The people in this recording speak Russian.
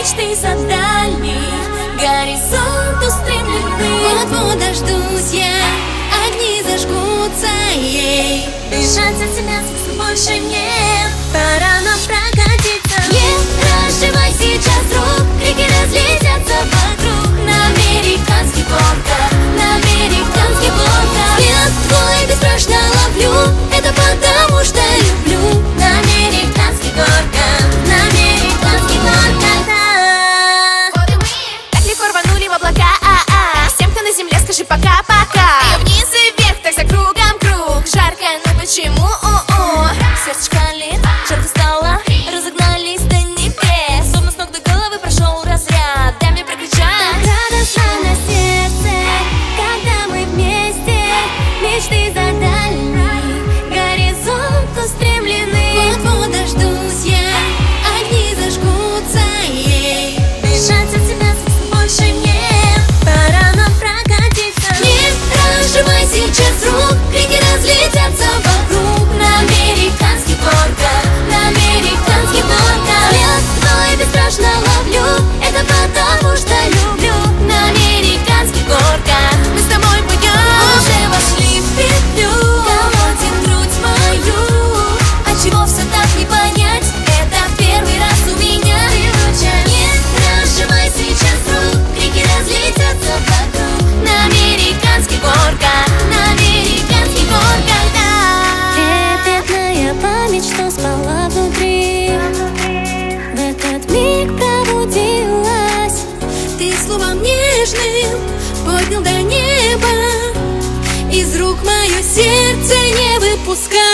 мечты за дальний горизонт устремлены. Вот-вот дождусь я, огни зажгутся ей. Бежать от тебя смысла больше нет, пора нам прокатиться. Не разжевай сейчас рук, крики разлетятся вокруг. На американских горках, на американских горках. Взгляд твой бесстрашно ловлю, это потому что люблю. На американских горках, на американских горках, да. Вот и мы так легко рванули в облака. Всем, кто на земле, скажи пока-пока. И вниз и вверх, так за кругом круг. Жарко, ну почему? Сердце шкалит, жарко стало, разогнались до небес. Словно с ног до головы прошел разряд. Дай мне прокричать. Так радостно на сердце, когда мы вместе. Мечты за дальний горизонт устремлены. Вот-вот дождусь я, огни зажгутся ей. Бежать от тебя смысла больше нет, пора нам прокатиться. Не разжевай сейчас рук, крики разлетятся вокруг. На американских горках, На американских горках. Взгляд твой бесстрашно ловлю, это потому что люблю. на американских горках. Мы с тобой пойдем. Уже вошли в петлю, колотит грудь мою. Отчего все так не понять? Это первый раз у меня. Не разжевай сейчас рук, крики разлетятся вокруг. На американских горках, На американских горках, да. Трепетная память, что спала внутри, в этот миг пробудилась. Ты словом нежным поднял до неба, из рук мое сердце не выпускай.